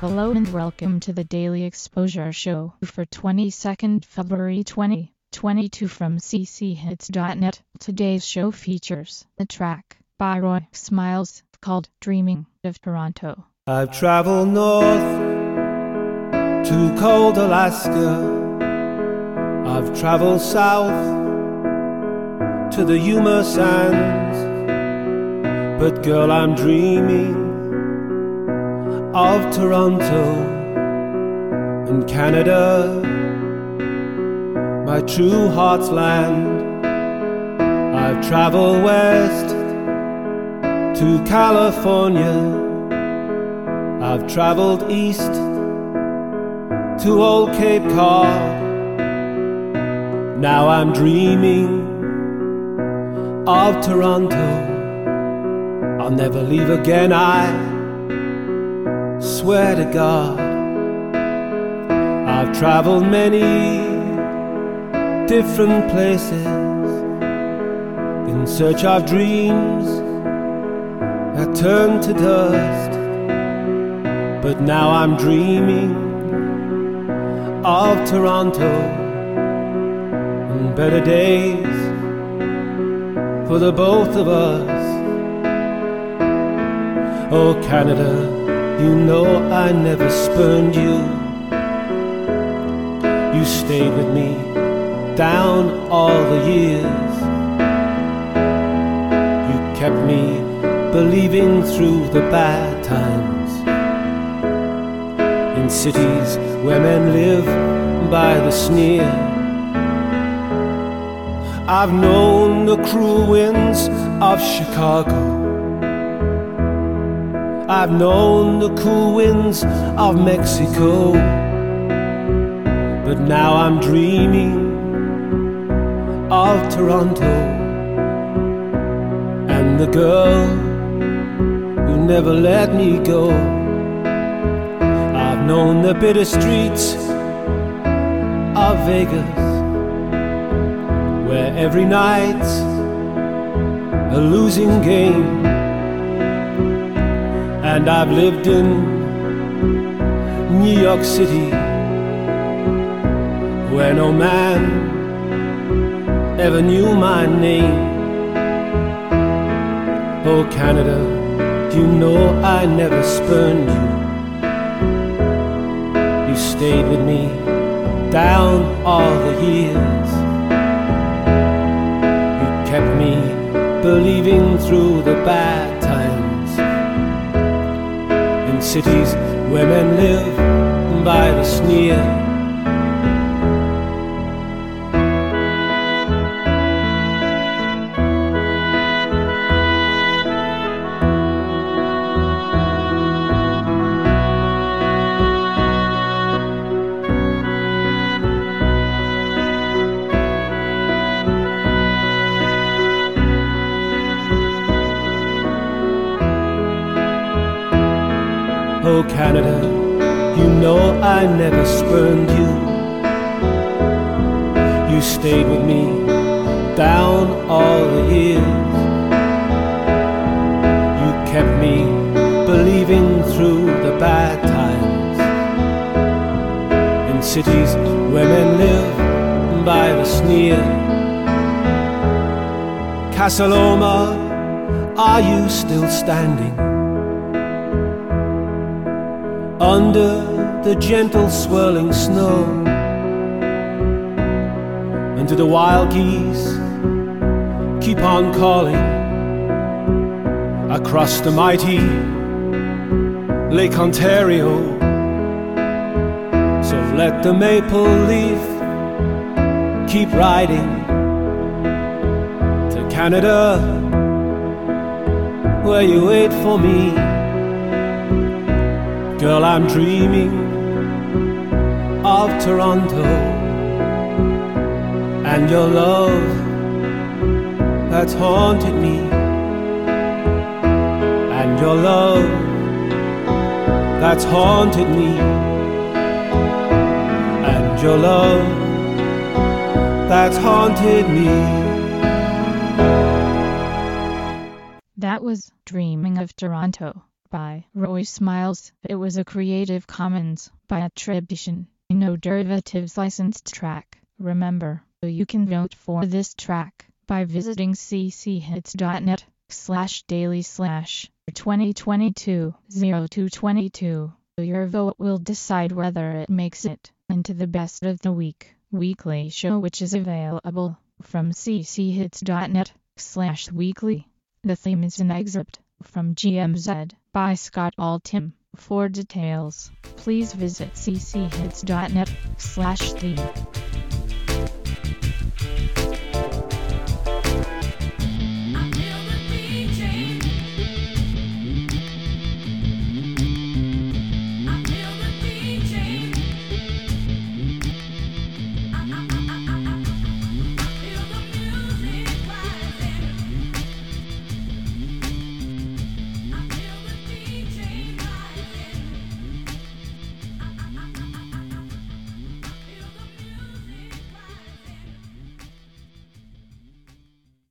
Hello and welcome to the Daily Exposure Show for 22nd February 2022 from cchits.net. Today's show features a track by Roy Smiles called Dreaming of Toronto. I've traveled north to cold Alaska. I've traveled south to the Yuma Sands. But girl, I'm dreaming of Toronto in Canada, my true heart's land. I've traveled west to California. I've traveled east to old Cape Cod. Now I'm dreaming of Toronto. I'll never leave again, I swear to God. I've traveled many different places in search of dreams that turned to dust. But now I'm dreaming of Toronto and better days for the both of us. Oh Canada, you know I never spurned you. You stayed with me down all the years. You kept me believing through the bad times. In cities where men live by the sneer, I've known the cruel winds of Chicago. I've known the cool winds of Mexico. But now I'm dreaming of Toronto and the girl who never let me go. I've known the bitter streets of Vegas, where every night's a losing game. And I've lived in New York City, where no man ever knew my name. Oh Canada, you know I never spurned you. You stayed with me down all the years. You kept me believing through the bad times. Cities where men live by the sneer. Oh Canada, you know I never spurned you. You stayed with me down all the years. You kept me believing through the bad times. In cities where men live by the sneer. Casa Loma, are you still standing under the gentle swirling snow? And do the wild geese keep on calling across the mighty Lake Ontario? So let the maple leaf keep riding to Canada, where you wait for me. Girl, I'm dreaming of Toronto and your love that's haunted me, and your love that's haunted me, and your love that's haunted me. That was Dreaming of Toronto by Roy Smiles. It was a Creative Commons by attribution, no derivatives licensed track. Remember, you can vote for this track by visiting cchits.net/daily/2022-0222. Your vote will decide whether it makes it into the Best of the Week weekly show, which is available from cchits.net/weekly. The theme is an excerpt from GMZ by Scott Altham. For details, please visit cchits.net/theme.